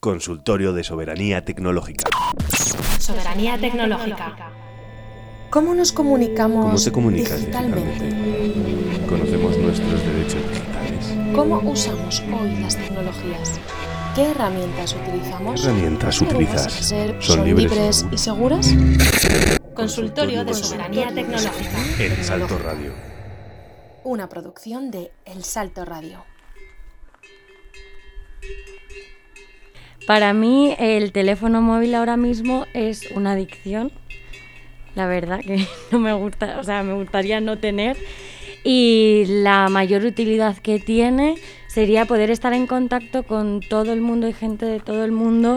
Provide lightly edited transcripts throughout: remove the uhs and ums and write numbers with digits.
Consultorio de Soberanía Tecnológica. Soberanía tecnológica. ¿Cómo nos comunicamos ¿Cómo te comunicas digitalmente? ¿Conocemos nuestros derechos digitales? ¿Cómo usamos hoy las tecnologías? ¿Qué herramientas utilizamos? ¿Qué herramientas utilizas? ¿Son libres y seguras? Consultorio de Soberanía Tecnológica. El Salto Radio. Una producción de El Salto Radio. Para mí el teléfono móvil ahora mismo es una adicción. La verdad que no me gusta, me gustaría no tener. Y la mayor utilidad que tiene sería poder estar en contacto con todo el mundo y gente de todo el mundo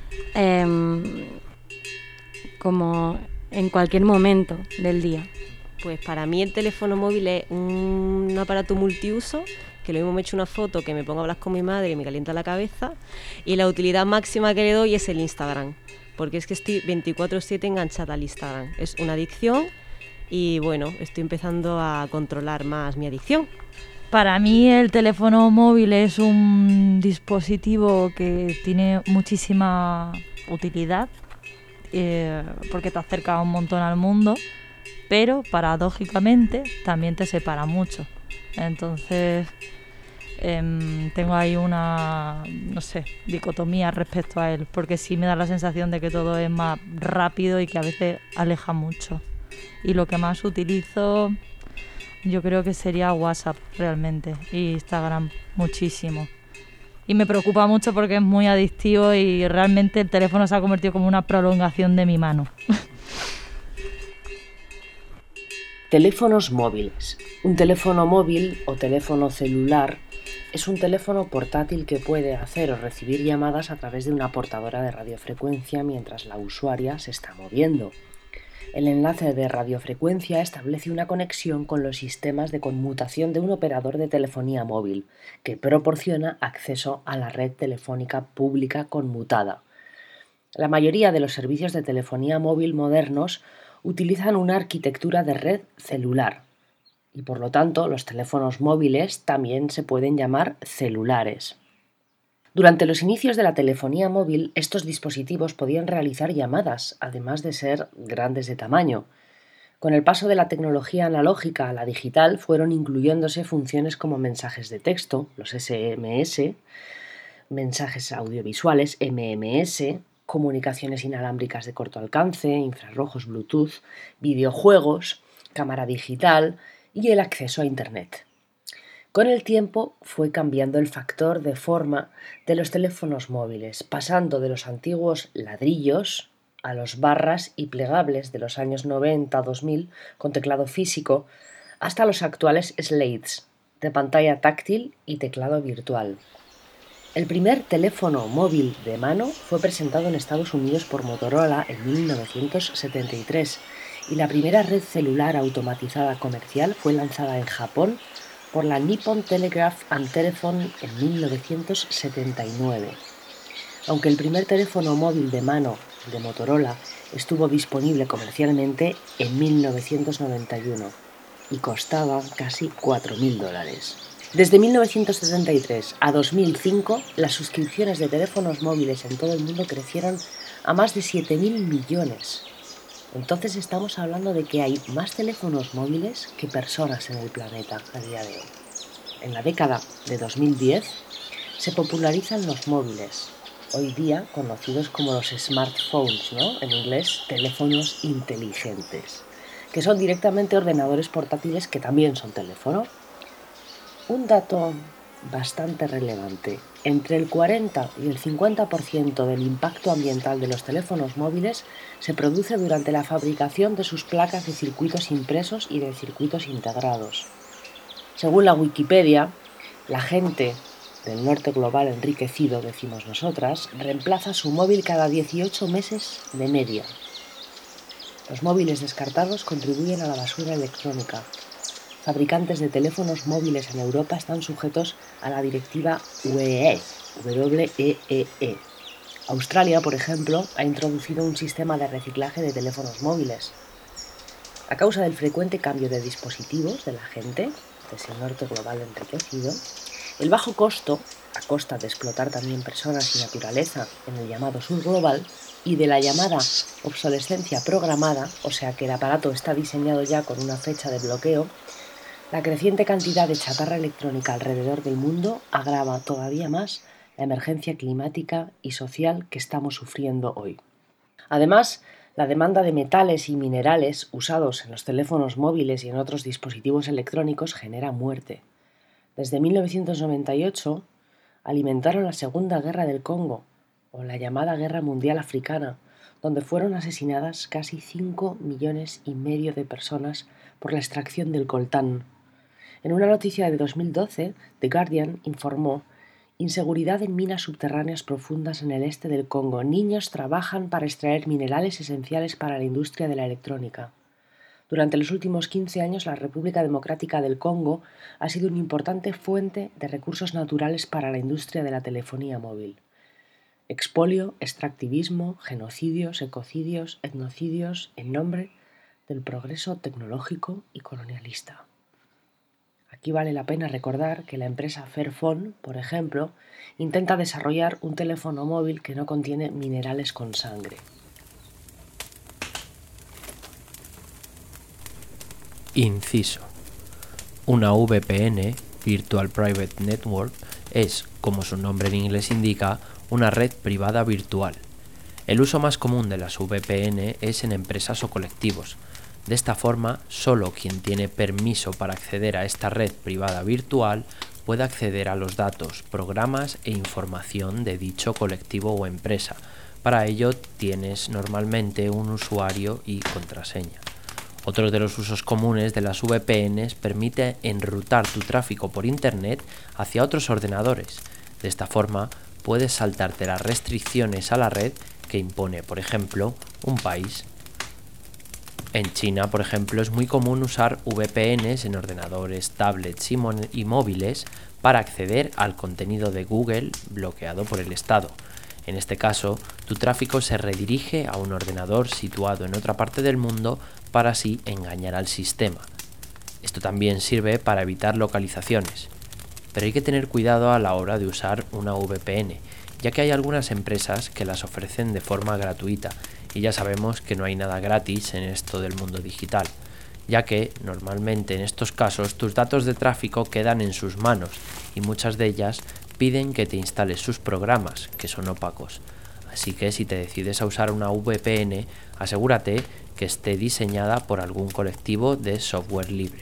como en cualquier momento del día. Pues para mí el teléfono móvil es un aparato multiuso, que lo mismo me echo una foto que me pongo a hablar con mi madre y me calienta la cabeza, y la utilidad máxima que le doy es el Instagram, porque es que estoy 24/7 enganchada al Instagram. Es una adicción y bueno, estoy empezando a controlar más mi adicción. Para mí el teléfono móvil es un dispositivo que tiene muchísima utilidad porque te acerca un montón al mundo, pero paradójicamente también te separa mucho. Entonces tengo ahí una, dicotomía respecto a él, porque sí me da la sensación de que todo es más rápido y que a veces aleja mucho. Y lo que más utilizo yo creo que sería WhatsApp realmente, y Instagram muchísimo. Y me preocupa mucho porque es muy adictivo y realmente el teléfono se ha convertido como una prolongación de mi mano. Teléfonos móviles. Un teléfono móvil o teléfono celular es un teléfono portátil que puede hacer o recibir llamadas a través de una portadora de radiofrecuencia mientras la usuaria se está moviendo. El enlace de radiofrecuencia establece una conexión con los sistemas de conmutación de un operador de telefonía móvil, que proporciona acceso a la red telefónica pública conmutada. La mayoría de los servicios de telefonía móvil modernos utilizan una arquitectura de red celular, y por lo tanto los teléfonos móviles también se pueden llamar celulares. Durante los inicios de la telefonía móvil, estos dispositivos podían realizar llamadas, además de ser grandes de tamaño. Con el paso de la tecnología analógica a la digital, fueron incluyéndose funciones como mensajes de texto, los SMS, mensajes audiovisuales, MMS, comunicaciones inalámbricas de corto alcance, infrarrojos Bluetooth, videojuegos, cámara digital y el acceso a Internet. Con el tiempo fue cambiando el factor de forma de los teléfonos móviles, pasando de los antiguos ladrillos a los barras y plegables de los años 90-2000 con teclado físico, hasta los actuales slates de pantalla táctil y teclado virtual. El primer teléfono móvil de mano fue presentado en Estados Unidos por Motorola en 1973 y la primera red celular automatizada comercial fue lanzada en Japón por la Nippon Telegraph and Telephone en 1979. Aunque el primer teléfono móvil de mano de Motorola estuvo disponible comercialmente en 1991 y costaba casi $4.000. Desde 1973 a 2005, las suscripciones de teléfonos móviles en todo el mundo crecieron a más de 7.000 millones. Entonces estamos hablando de que hay más teléfonos móviles que personas en el planeta a día de hoy. En la década de 2010 se popularizan los móviles, hoy día conocidos como los smartphones, en inglés teléfonos inteligentes, que son directamente ordenadores portátiles que también son teléfono. Un dato bastante relevante: entre el 40 y el 50% del impacto ambiental de los teléfonos móviles se produce durante la fabricación de sus placas de circuitos impresos y de circuitos integrados. Según la Wikipedia, la gente del norte global enriquecido, decimos nosotras, reemplaza su móvil cada 18 meses de media. Los móviles descartados contribuyen a la basura electrónica. Fabricantes de teléfonos móviles en Europa están sujetos a la directiva WEEE. Australia, por ejemplo, ha introducido un sistema de reciclaje de teléfonos móviles. A causa del frecuente cambio de dispositivos de la gente, de ese norte global enriquecido, el bajo costo a costa de explotar también personas y naturaleza en el llamado sur global, y de la llamada obsolescencia programada, o sea que el aparato está diseñado ya con una fecha de bloqueo, la creciente cantidad de chatarra electrónica alrededor del mundo agrava todavía más la emergencia climática y social que estamos sufriendo hoy. Además, la demanda de metales y minerales usados en los teléfonos móviles y en otros dispositivos electrónicos genera muerte. Desde 1998 alimentaron la Segunda Guerra del Congo, o la llamada Guerra Mundial Africana, donde fueron asesinadas casi 5,5 millones de personas por la extracción del coltán. En una noticia de 2012, The Guardian informó: inseguridad en minas subterráneas profundas en el este del Congo. Niños trabajan para extraer minerales esenciales para la industria de la electrónica. Durante los últimos 15 años, la República Democrática del Congo ha sido una importante fuente de recursos naturales para la industria de la telefonía móvil. Expolio, extractivismo, genocidios, ecocidios, etnocidios, en nombre del progreso tecnológico y colonialista. Aquí vale la pena recordar que la empresa Fairphone, por ejemplo, intenta desarrollar un teléfono móvil que no contiene minerales con sangre. Inciso. Una VPN, Virtual Private Network, es, como su nombre en inglés indica, una red privada virtual. El uso más común de las VPN es en empresas o colectivos. De esta forma, solo quien tiene permiso para acceder a esta red privada virtual puede acceder a los datos, programas e información de dicho colectivo o empresa. Para ello tienes normalmente un usuario y contraseña. Otro de los usos comunes de las VPNs permite enrutar tu tráfico por Internet hacia otros ordenadores. De esta forma, puedes saltarte las restricciones a la red que impone, por ejemplo, un país. En China, por ejemplo, es muy común usar VPNs en ordenadores, tablets y móviles para acceder al contenido de Google bloqueado por el Estado. En este caso, tu tráfico se redirige a un ordenador situado en otra parte del mundo para así engañar al sistema. Esto también sirve para evitar localizaciones. Pero hay que tener cuidado a la hora de usar una VPN, ya que hay algunas empresas que las ofrecen de forma gratuita, y ya sabemos que no hay nada gratis en esto del mundo digital, ya que normalmente en estos casos tus datos de tráfico quedan en sus manos y muchas de ellas piden que te instales sus programas, que son opacos. Así que si te decides a usar una VPN, asegúrate que esté diseñada por algún colectivo de software libre.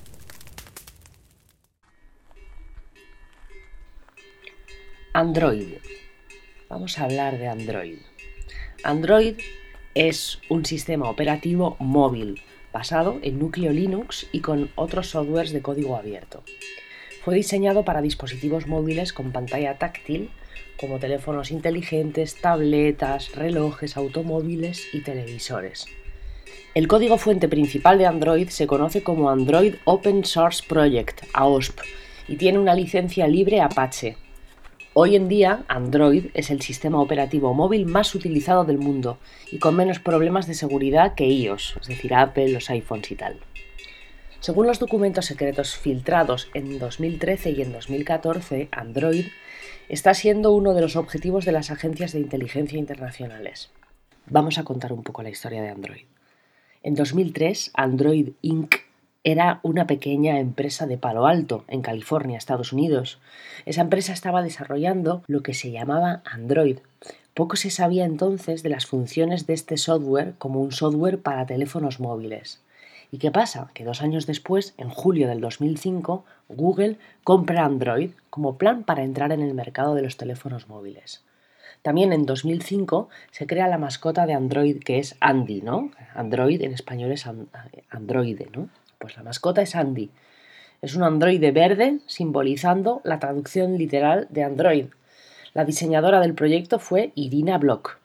Android. Vamos a hablar de Android. Android es un sistema operativo móvil basado en núcleo Linux y con otros softwares de código abierto. Fue diseñado para dispositivos móviles con pantalla táctil, como teléfonos inteligentes, tabletas, relojes, automóviles y televisores. El código fuente principal de Android se conoce como Android Open Source Project, AOSP, y tiene una licencia libre Apache. Hoy en día, Android es el sistema operativo móvil más utilizado del mundo y con menos problemas de seguridad que iOS, es decir, Apple, los iPhones y tal. Según los documentos secretos filtrados en 2013 y en 2014, Android está siendo uno de los objetivos de las agencias de inteligencia internacionales. Vamos a contar un poco la historia de Android. En 2003, Android Inc. era una pequeña empresa de Palo Alto, en California, Estados Unidos. Esa empresa estaba desarrollando lo que se llamaba Android. Poco se sabía entonces de las funciones de este software como un software para teléfonos móviles. ¿Y qué pasa? Que 2 años después, en julio del 2005, Google compra Android como plan para entrar en el mercado de los teléfonos móviles. También en 2005 se crea la mascota de Android, que es Andy, ¿no? Android en español es androide, ¿no? Pues la mascota es Andy. Es un androide verde simbolizando la traducción literal de Android. La diseñadora del proyecto fue Irina Block.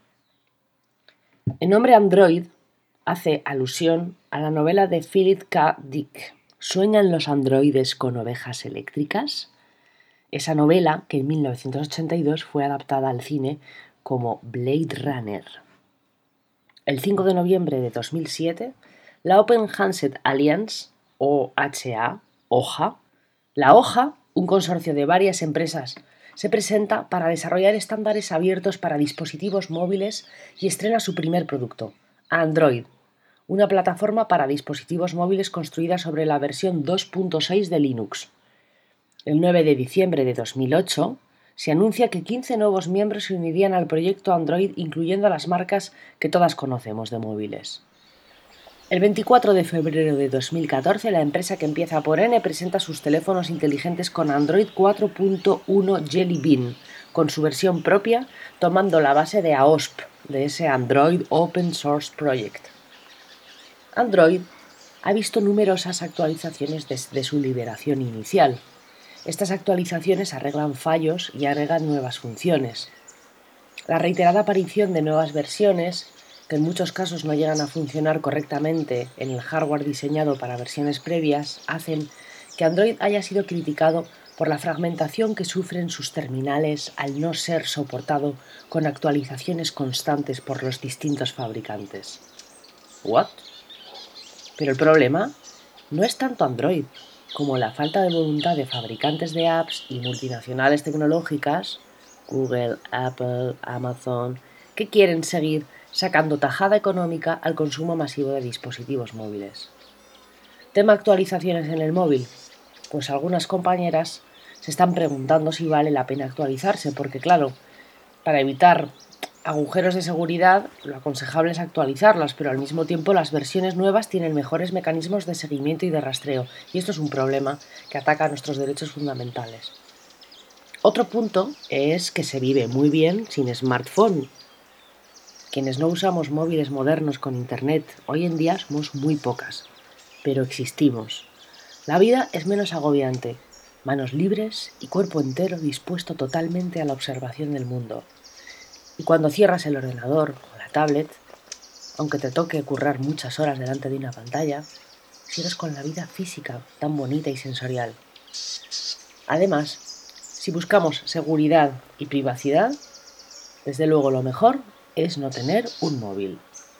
El nombre Android hace alusión a la novela de Philip K. Dick, ¿Sueñan los androides con ovejas eléctricas? Esa novela, que en 1982 fue adaptada al cine como Blade Runner. El 5 de noviembre de 2007, la Open Handset Alliance, OHA, la OHA, un consorcio de varias empresas se presenta para desarrollar estándares abiertos para dispositivos móviles y estrena su primer producto, Android, una plataforma para dispositivos móviles construida sobre la versión 2.6 de Linux. El 9 de diciembre de 2008 se anuncia que 15 nuevos miembros se unirían al proyecto Android, incluyendo a las marcas que todas conocemos de móviles. El 24 de febrero de 2014, la empresa que empieza por N presenta sus teléfonos inteligentes con Android 4.1 Jelly Bean, con su versión propia, tomando la base de AOSP, de ese Android Open Source Project. Android ha visto numerosas actualizaciones desde su liberación inicial. Estas actualizaciones arreglan fallos y agregan nuevas funciones. La reiterada aparición de nuevas versiones, que en muchos casos no llegan a funcionar correctamente en el hardware diseñado para versiones previas, hacen que Android haya sido criticado por la fragmentación que sufren sus terminales al no ser soportado con actualizaciones constantes por los distintos fabricantes. ¿What? Pero el problema no es tanto Android, como la falta de voluntad de fabricantes de apps y multinacionales tecnológicas, Google, Apple, Amazon, que quieren seguir sacando tajada económica al consumo masivo de dispositivos móviles. ¿Tema actualizaciones en el móvil? Pues algunas compañeras se están preguntando si vale la pena actualizarse, porque claro, para evitar agujeros de seguridad lo aconsejable es actualizarlas, pero al mismo tiempo las versiones nuevas tienen mejores mecanismos de seguimiento y de rastreo, y esto es un problema que ataca a nuestros derechos fundamentales. Otro punto es que se vive muy bien sin smartphone. Quienes no usamos móviles modernos con internet hoy en día somos muy pocas, pero existimos. La vida es menos agobiante, manos libres y cuerpo entero dispuesto totalmente a la observación del mundo. Y cuando cierras el ordenador o la tablet, aunque te toque currar muchas horas delante de una pantalla, sigues con la vida física tan bonita y sensorial. Además, si buscamos seguridad y privacidad, desde luego lo mejor es no tener un móvil.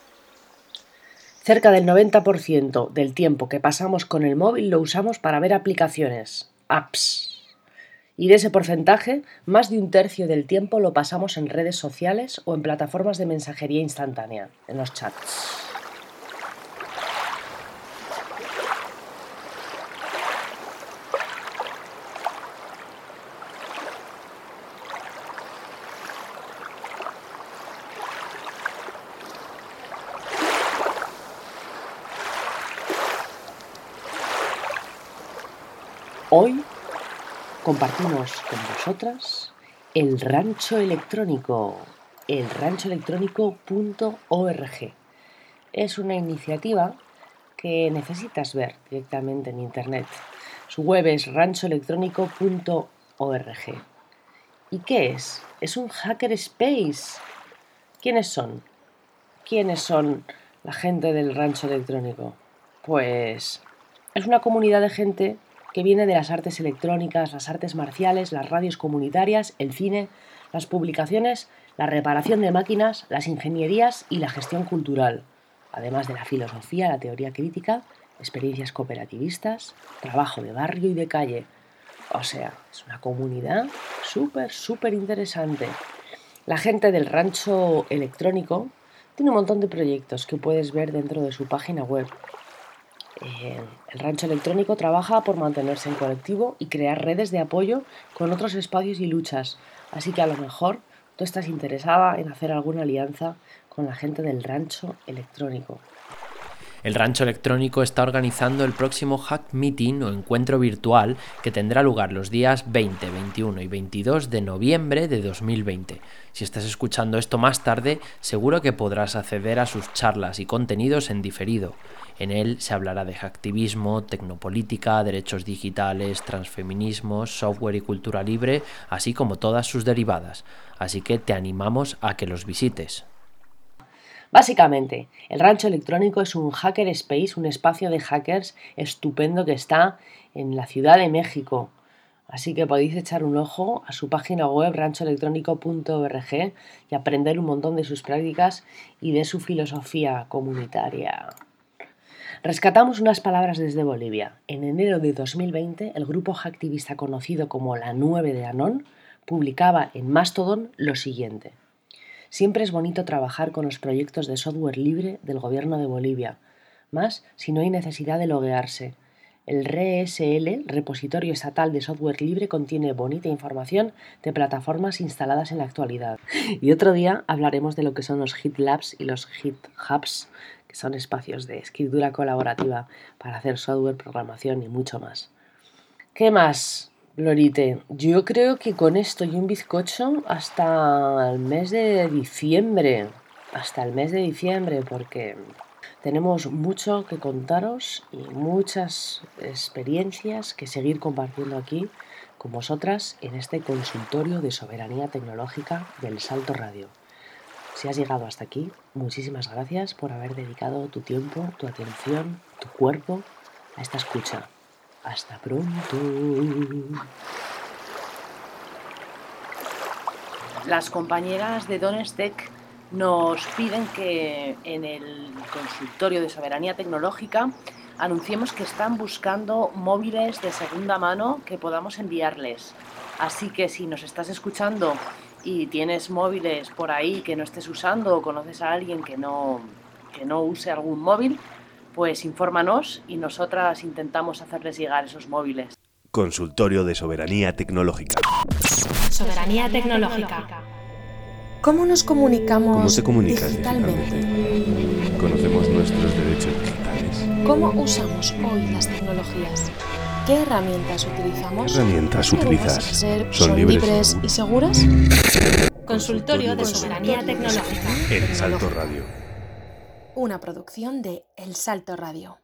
Cerca del 90% del tiempo que pasamos con el móvil lo usamos para ver aplicaciones, apps. Y de ese porcentaje, más de un tercio del tiempo lo pasamos en redes sociales o en plataformas de mensajería instantánea, en los chats. Hoy compartimos con vosotras el rancho electrónico, el ranchoelectrónico.org. Es una iniciativa que necesitas ver directamente en internet. Su web es ranchoelectrónico.org. ¿Y qué es? Es un hackerspace. ¿Quiénes son? ¿Quiénes son la gente del rancho electrónico? Pues es una comunidad de gente que viene de las artes electrónicas, las artes marciales, las radios comunitarias, el cine, las publicaciones, la reparación de máquinas, las ingenierías y la gestión cultural, además de la filosofía, la teoría crítica, experiencias cooperativistas, trabajo de barrio y de calle. O sea, es una comunidad súper interesante. La gente del rancho electrónico tiene un montón de proyectos que puedes ver dentro de su página web. El rancho electrónico trabaja por mantenerse en colectivo y crear redes de apoyo con otros espacios y luchas. Así que a lo mejor tú estás interesada en hacer alguna alianza con la gente del rancho electrónico. El Rancho Electrónico está organizando el próximo Hack Meeting o encuentro virtual que tendrá lugar los días 20, 21 y 22 de noviembre de 2020. Si estás escuchando esto más tarde, seguro que podrás acceder a sus charlas y contenidos en diferido. En él se hablará de hacktivismo, tecnopolítica, derechos digitales, transfeminismo, software y cultura libre, así como todas sus derivadas. Así que te animamos a que los visites. Básicamente, el rancho electrónico es un hackerspace, un espacio de hackers estupendo que está en la Ciudad de México. Así que podéis echar un ojo a su página web ranchoelectrónico.org y aprender un montón de sus prácticas y de su filosofía comunitaria. Rescatamos unas palabras desde Bolivia. En enero de 2020, el grupo hacktivista conocido como la 9 de Anón publicaba en Mastodon lo siguiente: siempre es bonito trabajar con los proyectos de software libre del gobierno de Bolivia, más si no hay necesidad de loguearse. El RESL, Repositorio Estatal de Software Libre, contiene bonita información de plataformas instaladas en la actualidad. Y otro día hablaremos de lo que son los GitLabs y los GitHubs, que son espacios de escritura colaborativa para hacer software, programación y mucho más. ¿Qué más, Lorite? Yo creo que con esto y un bizcocho hasta el mes de diciembre. Hasta el mes de diciembre, porque tenemos mucho que contaros y muchas experiencias que seguir compartiendo aquí con vosotras en este consultorio de soberanía tecnológica del Salto Radio. Si has llegado hasta aquí, muchísimas gracias por haber dedicado tu tiempo, tu atención, tu cuerpo a esta escucha. Hasta pronto. Las compañeras de Donestec nos piden que en el consultorio de soberanía tecnológica anunciemos que están buscando móviles de segunda mano que podamos enviarles. Así que si nos estás escuchando y tienes móviles por ahí que no estés usando o conoces a alguien que no use algún móvil, pues infórmanos y nosotras intentamos hacerles llegar esos móviles. Consultorio de soberanía tecnológica. Soberanía tecnológica. ¿Cómo nos comunicamos ¿Cómo te comunicas digitalmente? digitalmente? ¿Conocemos nuestros derechos digitales? ¿Cómo usamos hoy las tecnologías? ¿Qué herramientas utilizamos? ¿Qué herramientas utilizas? ¿Son libres y seguras? Consultorio de soberanía tecnológica. El Salto Radio. Una producción de El Salto Radio.